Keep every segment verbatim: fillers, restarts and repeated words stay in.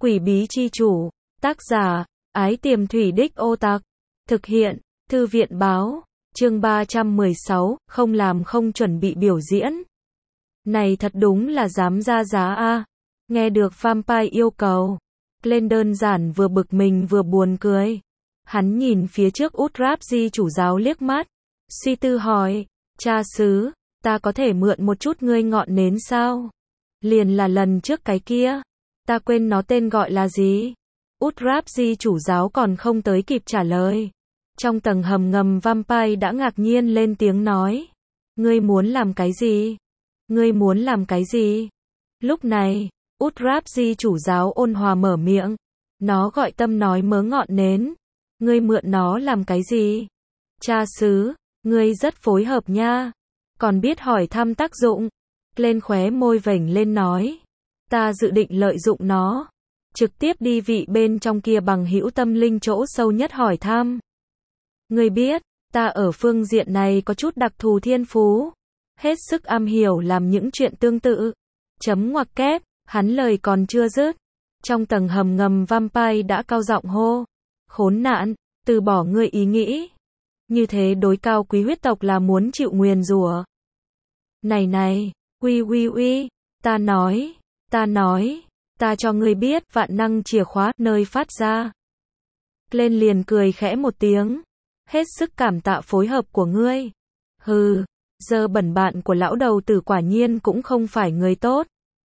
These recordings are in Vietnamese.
Quỷ bí chi chủ, tác giả, Ái Tiềm Thủy Đích Ô Tặc, thực hiện, Thư viện báo, chương ba trăm mười sáu, không làm không chuẩn bị biểu diễn. Này thật đúng là dám ra giá a. Nghe được Vampire yêu cầu, lên đơn giản vừa bực mình vừa buồn cười. Hắn nhìn phía trước Utrapsi chủ giáo liếc mắt, suy tư hỏi, cha xứ, ta có thể mượn một chút ngươi ngọn nến sao? Liền là lần trước cái kia, ta quên nó tên gọi là gì? Utrapsi chủ giáo còn không tới kịp trả lời. Trong tầng hầm ngầm Vampire đã ngạc nhiên lên tiếng nói, ngươi muốn làm cái gì? Ngươi muốn làm cái gì? Lúc này, Utrapsi chủ giáo ôn hòa mở miệng, nó gọi tâm nói mớ ngọn nến. Ngươi mượn nó làm cái gì? Cha xứ, ngươi rất phối hợp nha. Còn biết hỏi thăm tác dụng. Lên khóe môi vểnh lên nói, ta dự định lợi dụng nó, trực tiếp đi vị bên trong kia bằng hữu tâm linh chỗ sâu nhất hỏi thăm. Ngươi biết, ta ở phương diện này có chút đặc thù thiên phú, hết sức am hiểu làm những chuyện tương tự. Chấm ngoặc kép, hắn lời còn chưa dứt, trong tầng hầm ngầm Vampire đã cao giọng hô, khốn nạn, từ bỏ ngươi ý nghĩ. Như thế đối cao quý huyết tộc là muốn chịu nguyền rủa. Này này, uy uy uy, ta nói, ta nói, ta cho ngươi biết vạn năng chìa khóa nơi phát ra. Lên liền cười khẽ một tiếng, hết sức cảm tạ phối hợp của ngươi. Hừ, giờ bẩn bạn của lão đầu tử quả nhiên cũng không phải người tốt.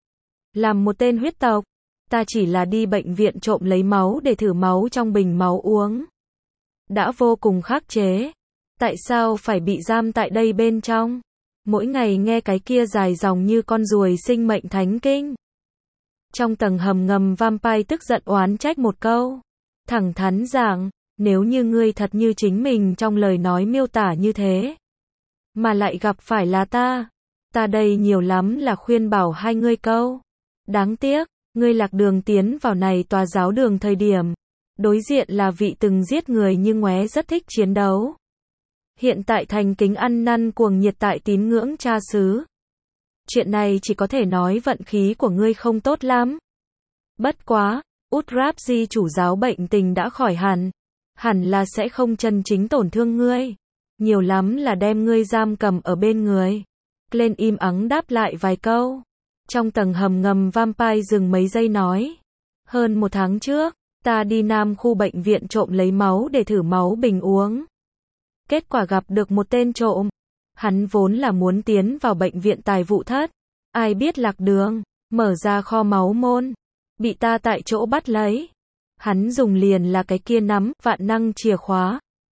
Làm một tên huyết tộc, ta chỉ là đi bệnh viện trộm lấy máu để thử máu trong bình máu uống. Đã vô cùng khắc chế. Tại sao phải bị giam tại đây bên trong? Mỗi ngày nghe cái kia dài dòng như con ruồi sinh mệnh thánh kinh. Trong tầng hầm ngầm Vampire tức giận oán trách một câu. Thẳng thắn giảng, nếu như ngươi thật như chính mình trong lời nói miêu tả như thế, mà lại gặp phải là ta, ta đây nhiều lắm là khuyên bảo hai ngươi câu. Đáng tiếc, ngươi lạc đường tiến vào này tòa giáo đường thời điểm, đối diện là vị từng giết người nhưng ngoé rất thích chiến đấu. Hiện tại thành kính ăn năn cuồng nhiệt tại tín ngưỡng cha xứ. Chuyện này chỉ có thể nói vận khí của ngươi không tốt lắm. Bất quá, Utrapsi chủ giáo bệnh tình đã khỏi hẳn, hẳn là sẽ không chân chính tổn thương ngươi, nhiều lắm là đem ngươi giam cầm ở bên người. Lên im ắng đáp lại vài câu. Trong tầng hầm ngầm Vampire dừng mấy giây nói, hơn một tháng trước, ta đi Nam khu bệnh viện trộm lấy máu để thử máu bình uống. Kết quả gặp được một tên trộm. Hắn vốn là muốn tiến vào bệnh viện tài vụ thất. Ai biết lạc đường, mở ra kho máu môn. Bị ta tại chỗ bắt lấy. Hắn dùng liền là cái kia nắm, vạn năng chìa khóa.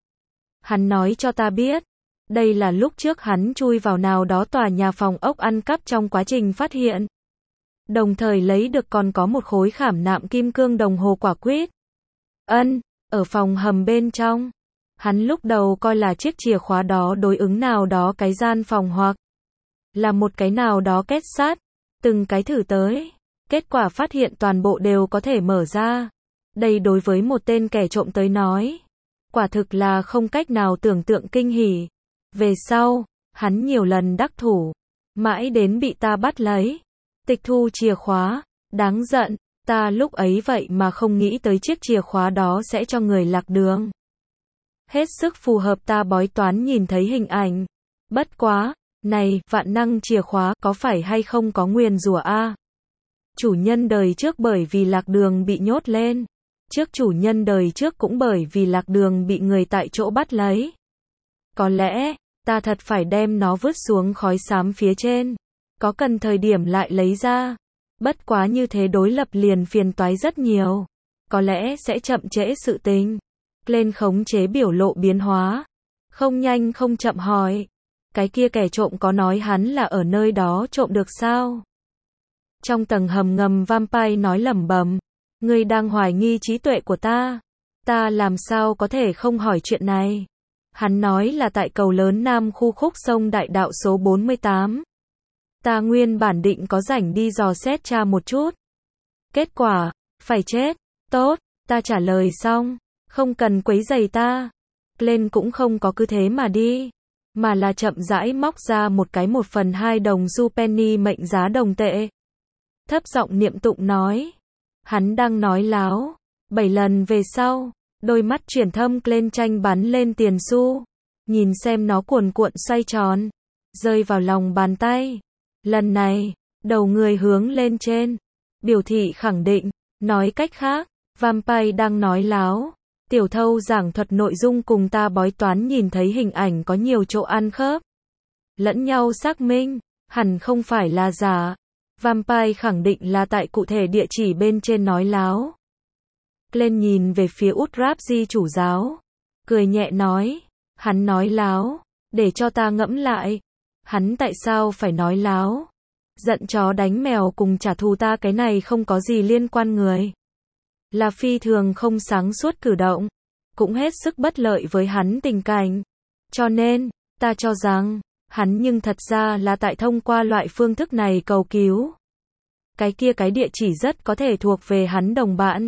Hắn nói cho ta biết. Đây là lúc trước hắn chui vào nào đó tòa nhà phòng ốc ăn cắp trong quá trình phát hiện. Đồng thời lấy được còn có một khối khảm nạm kim cương đồng hồ quả quýt. Ân, ở phòng hầm bên trong. Hắn lúc đầu coi là chiếc chìa khóa đó đối ứng nào đó cái gian phòng hoặc là một cái nào đó kết sắt, từng cái thử tới. Kết quả phát hiện toàn bộ đều có thể mở ra. Đây đối với một tên kẻ trộm tới nói, quả thực là không cách nào tưởng tượng kinh hỉ. Về sau, hắn nhiều lần đắc thủ, mãi đến bị ta bắt lấy, tịch thu chìa khóa, đáng giận, ta lúc ấy vậy mà không nghĩ tới chiếc chìa khóa đó sẽ cho người lạc đường. Hết sức phù hợp ta bói toán nhìn thấy hình ảnh. Bất quá, này, vạn năng chìa khóa có phải hay không có nguyền rủa a? Chủ nhân đời trước bởi vì lạc đường bị nhốt lên. Trước chủ nhân đời trước cũng bởi vì lạc đường bị người tại chỗ bắt lấy. Có lẽ, ta thật phải đem nó vứt xuống khói xám phía trên. Có cần thời điểm lại lấy ra. Bất quá như thế đối lập liền phiền toái rất nhiều. Có lẽ sẽ chậm trễ sự tình. Lên khống chế biểu lộ biến hóa. Không nhanh không chậm hỏi. Cái kia kẻ trộm có nói hắn là ở nơi đó trộm được sao? Trong tầng hầm ngầm Vampire nói lẩm bẩm. Ngươi đang hoài nghi trí tuệ của ta. Ta làm sao có thể không hỏi chuyện này? Hắn nói là tại cầu lớn Nam khu khúc sông Đại Đạo số bốn mươi tám. Ta nguyên bản định có rảnh đi dò xét tra một chút. Kết quả, phải chết. Tốt, ta trả lời xong. Không cần quấy rầy ta. Lên cũng không có cứ thế mà đi. Mà là chậm rãi móc ra một cái một phần hai đồng xu penny mệnh giá đồng tệ. Thấp giọng niệm tụng nói. Hắn đang nói láo. Bảy lần về sau, đôi mắt chuyển thâm lên tranh bắn lên tiền xu. Nhìn xem nó cuồn cuộn xoay tròn, rơi vào lòng bàn tay. Lần này, đầu người hướng lên trên, biểu thị khẳng định. Nói cách khác, Vampire đang nói láo. Tiểu thâu giảng thuật nội dung cùng ta bói toán nhìn thấy hình ảnh có nhiều chỗ ăn khớp. Lẫn nhau xác minh, hẳn không phải là giả. Vampire khẳng định là tại cụ thể địa chỉ bên trên nói láo. Lên nhìn về phía Udrabji chủ giáo, cười nhẹ nói, hắn nói láo, để cho ta ngẫm lại. Hắn tại sao phải nói láo? Giận chó đánh mèo cùng trả thù ta cái này không có gì liên quan người. Là phi thường không sáng suốt cử động, cũng hết sức bất lợi với hắn tình cảnh. Cho nên, ta cho rằng, hắn nhưng thật ra là tại thông qua loại phương thức này cầu cứu. Cái kia cái địa chỉ rất có thể thuộc về hắn đồng bạn.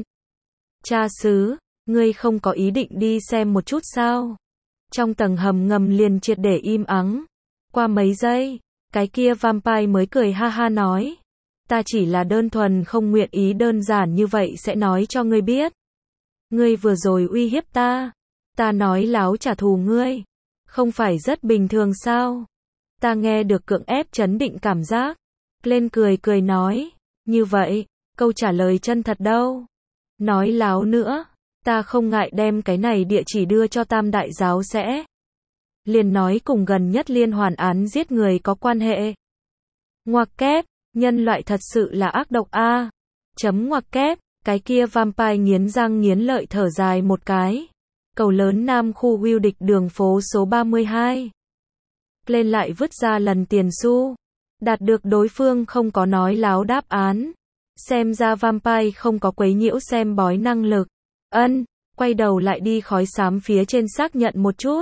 Cha xứ, ngươi không có ý định đi xem một chút sao? Trong tầng hầm ngầm liền triệt để im ắng. Qua mấy giây, cái kia Vampire mới cười ha ha nói. Ta chỉ là đơn thuần không nguyện ý đơn giản như vậy sẽ nói cho ngươi biết. Ngươi vừa rồi uy hiếp ta. Ta nói láo trả thù ngươi. Không phải rất bình thường sao? Ta nghe được cưỡng ép trấn định cảm giác. Lên cười cười nói. Như vậy, câu trả lời chân thật đâu? Nói láo nữa. Ta không ngại đem cái này địa chỉ đưa cho Tam Đại Giáo sẽ. Liền nói cùng gần nhất liên hoàn án giết người có quan hệ. Ngoặc kép, nhân loại thật sự là ác độc a. Chấm ngoặc kép, cái kia Vampire nghiến răng nghiến lợi thở dài một cái. Cầu lớn Nam khu Wưu Địch đường phố số ba mươi hai. Lên lại vứt ra lần tiền xu. Đạt được đối phương không có nói láo đáp án. Xem ra Vampire không có quấy nhiễu xem bói năng lực. Ân, quay đầu lại đi khói xám phía trên xác nhận một chút.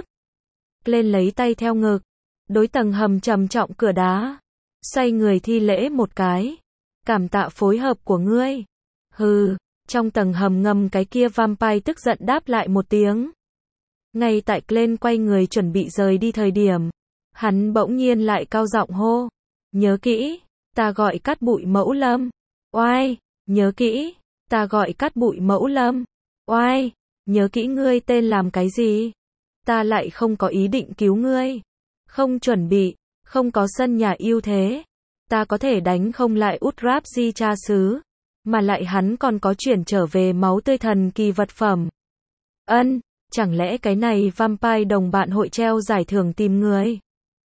Lên lấy tay theo ngực. Đối tầng hầm trầm trọng cửa đá. Xoay người thi lễ một cái. Cảm tạ phối hợp của ngươi. Hừ, trong tầng hầm ngầm cái kia Vampire tức giận đáp lại một tiếng. Ngay tại Glenn quay người chuẩn bị rời đi thời điểm. Hắn bỗng nhiên lại cao giọng hô. Nhớ kỹ, ta gọi Cát Bụi Mẫu Lâm. Oai, nhớ kỹ, ta gọi Cát Bụi Mẫu Lâm. Oai, nhớ kỹ ngươi tên làm cái gì? Ta lại không có ý định cứu ngươi. Không chuẩn bị, không có sân nhà ưu thế. Ta có thể đánh không lại Udrabji cha xứ. Mà lại hắn còn có chuyển trở về máu tươi thần kỳ vật phẩm. Ân, chẳng lẽ cái này Vampire đồng bạn hội treo giải thưởng tìm người?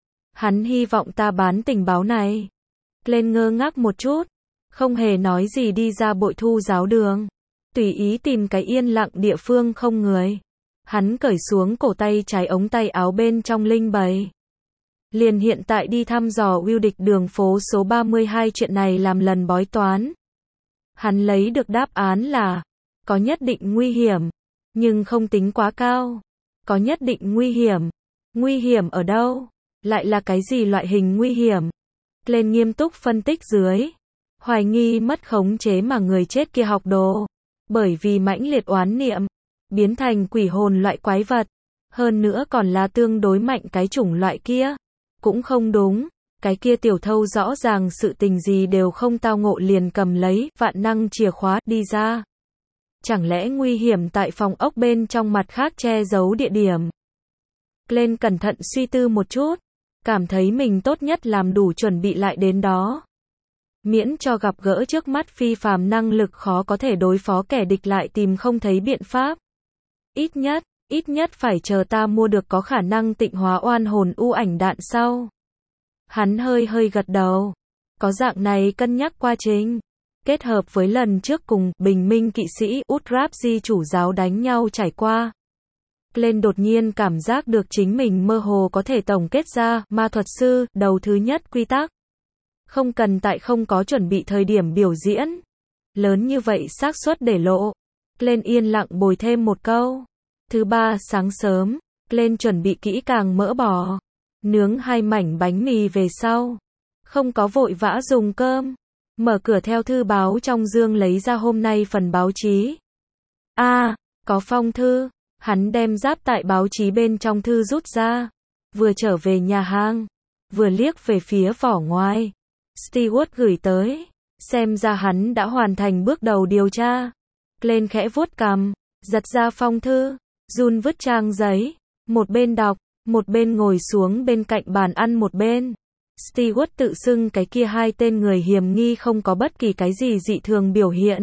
Hắn hy vọng ta bán tình báo này. Lên ngơ ngác một chút. Không hề nói gì đi ra bội thu giáo đường. Tùy ý tìm cái yên lặng địa phương không người. Hắn cởi xuống cổ tay trái ống tay áo bên trong linh bày. Liền hiện tại đi thăm dò Wưu Địch đường phố số ba mươi hai chuyện này làm lần bói toán. Hắn lấy được đáp án là có nhất định nguy hiểm, nhưng không tính quá cao. Có nhất định nguy hiểm. Nguy hiểm ở đâu? Lại là cái gì loại hình nguy hiểm? Lên nghiêm túc phân tích dưới. Hoài nghi mất khống chế mà người chết kia học đồ. Bởi vì mãnh liệt oán niệm. Biến thành quỷ hồn loại quái vật. Hơn nữa còn là tương đối mạnh cái chủng loại kia. Cũng không đúng. Cái kia tiểu thâu rõ ràng sự tình gì đều không tao ngộ liền cầm lấy vạn năng chìa khóa đi ra. Chẳng lẽ nguy hiểm tại phòng ốc bên trong mặt khác che giấu địa điểm? Lên cẩn thận suy tư một chút. Cảm thấy mình tốt nhất làm đủ chuẩn bị lại đến đó. Miễn cho gặp gỡ trước mắt phi phàm năng lực khó có thể đối phó kẻ địch lại tìm không thấy biện pháp. Ít nhất, ít nhất phải chờ ta mua được có khả năng tịnh hóa oan hồn u ảnh đạn sau. Hắn hơi hơi gật đầu. Có dạng này cân nhắc qua trình. Kết hợp với lần trước cùng bình minh kỵ sĩ Udrabji chủ giáo đánh nhau trải qua. Lên đột nhiên cảm giác được chính mình mơ hồ có thể tổng kết ra ma thuật sư đầu thứ nhất quy tắc. Không cần tại không có chuẩn bị thời điểm biểu diễn. Lớn như vậy xác suất để lộ. Lên yên lặng bồi thêm một câu. Thứ ba sáng sớm, lên chuẩn bị kỹ càng mỡ bò. Nướng hai mảnh bánh mì về sau. Không có vội vã dùng cơm. Mở cửa theo thư báo trong dương lấy ra hôm nay phần báo chí. A, à, có phong thư. Hắn đem giáp tại báo chí bên trong thư rút ra. Vừa trở về nhà hàng. Vừa liếc về phía vỏ ngoài. Stewart gửi tới. Xem ra hắn đã hoàn thành bước đầu điều tra. Glenn khẽ vuốt cằm, giật ra phong thư, Jun vứt trang giấy, một bên đọc, một bên ngồi xuống bên cạnh bàn ăn một bên. Stewart tự xưng cái kia hai tên người hiểm nghi không có bất kỳ cái gì dị thường biểu hiện.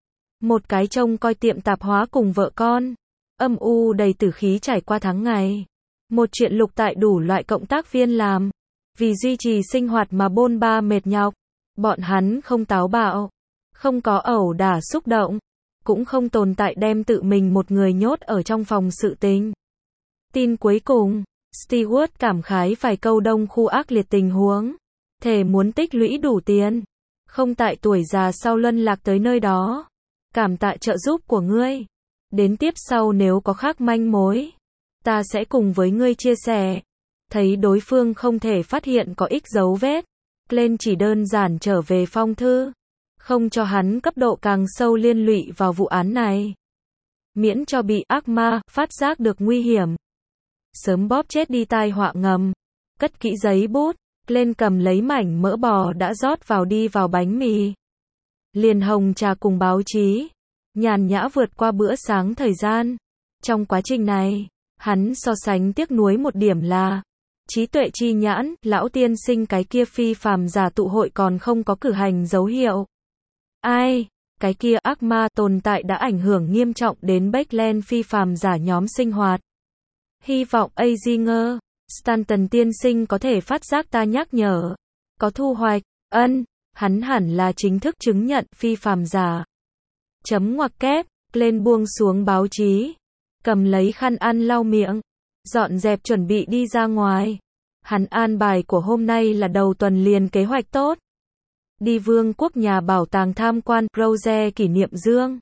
Một cái trông coi tiệm tạp hóa cùng vợ con, âm u đầy tử khí trải qua tháng ngày. Một chuyện lục tại đủ loại cộng tác viên làm. Vì duy trì sinh hoạt mà bôn ba mệt nhọc. Bọn hắn không táo bạo, không có ẩu đả xúc động, cũng không tồn tại đem tự mình một người nhốt ở trong phòng sự tình. Tin cuối cùng, Stewart cảm khái vài câu đông khu ác liệt tình huống. Thề muốn tích lũy đủ tiền. Không tại tuổi già sau luân lạc tới nơi đó. Cảm tạ trợ giúp của ngươi. Đến tiếp sau nếu có khác manh mối, ta sẽ cùng với ngươi chia sẻ. Thấy đối phương không thể phát hiện có ích dấu vết, Glenn chỉ đơn giản trở về phong thư. Không cho hắn cấp độ càng sâu liên lụy vào vụ án này. Miễn cho bị ác ma phát giác được nguy hiểm. Sớm bóp chết đi tai họa ngầm. Cất kỹ giấy bút, Glenn cầm lấy mảnh mỡ bò đã rót vào đi vào bánh mì. Liền hồng trà cùng báo chí. Nhàn nhã vượt qua bữa sáng thời gian. Trong quá trình này, hắn so sánh tiếc nuối một điểm là trí tuệ chi nhãn, lão tiên sinh cái kia phi phàm giả tụ hội còn không có cử hành dấu hiệu. Ai, cái kia ác ma tồn tại đã ảnh hưởng nghiêm trọng đến Backland phi phàm giả nhóm sinh hoạt. Hy vọng Azinger, Stanton tiên sinh có thể phát giác ta nhắc nhở. Có thu hoạch, ân, hắn hẳn là chính thức chứng nhận phi phàm giả. Chấm ngoặc kép, lên buông xuống báo chí. Cầm lấy khăn ăn lau miệng. Dọn dẹp chuẩn bị đi ra ngoài. Hắn an bài của hôm nay là đầu tuần liền kế hoạch tốt. Đi vương quốc nhà bảo tàng tham quan Rose kỷ niệm dương.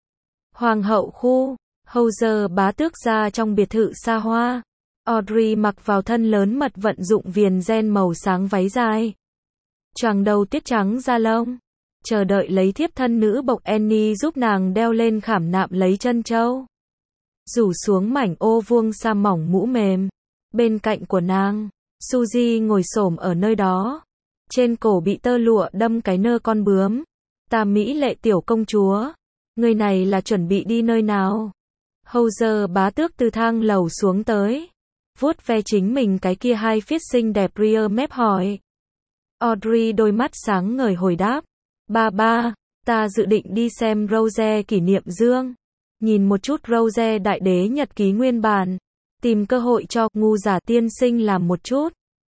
Hoàng hậu khu, Hauser bá tước ra trong biệt thự xa hoa. Audrey mặc vào thân lớn mật vận dụng viền gen màu sáng váy dài. Choàng đầu tiết trắng da lông. Chờ đợi lấy thiếp thân nữ bộc Annie giúp nàng đeo lên khảm nạm lấy chân châu. Rủ xuống mảnh ô vuông sa mỏng mũ mềm. Bên cạnh của nàng, Suzy ngồi xổm ở nơi đó. Trên cổ bị tơ lụa đâm cái nơ con bướm. Ta mỹ lệ tiểu công chúa. Người này là chuẩn bị đi nơi nào? Hauser bá tước từ thang lầu xuống tới. Vuốt ve chính mình cái kia hai phiết xinh đẹp rear mép hỏi. Audrey đôi mắt sáng ngời hồi đáp. Ba ba, ta dự định đi xem Rose kỷ niệm dương. Nhìn một chút Rose đại đế nhật ký nguyên bản. Tìm cơ hội cho ngu giả tiên sinh làm một chút.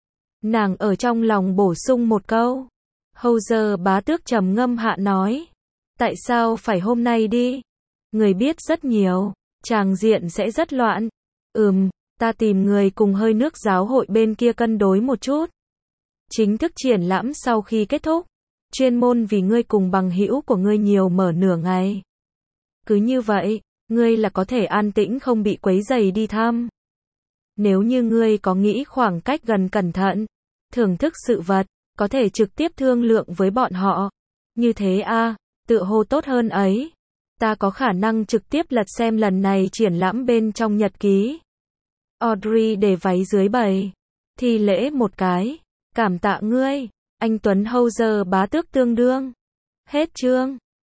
Nàng ở trong lòng bổ sung một câu. Hauser bá tước trầm ngâm hạ nói. Tại sao phải hôm nay đi? Người biết rất nhiều. Tràng diện sẽ rất loạn. Ừm, ta tìm người cùng hơi nước giáo hội bên kia cân đối một chút. Chính thức triển lãm sau khi kết thúc. Chuyên môn vì ngươi cùng bằng hữu của ngươi nhiều mở nửa ngày. Cứ như vậy, ngươi là có thể an tĩnh không bị quấy rầy đi thăm. Nếu như ngươi có nghĩ khoảng cách gần cẩn thận, thưởng thức sự vật, có thể trực tiếp thương lượng với bọn họ. Như thế a, à, tựa hồ tốt hơn ấy. Ta có khả năng trực tiếp lật xem lần này triển lãm bên trong nhật ký. Audrey để váy dưới bày. Thi lễ một cái. Cảm tạ ngươi. Anh Tuấn Hauser bá tước tương đương. Hết chương.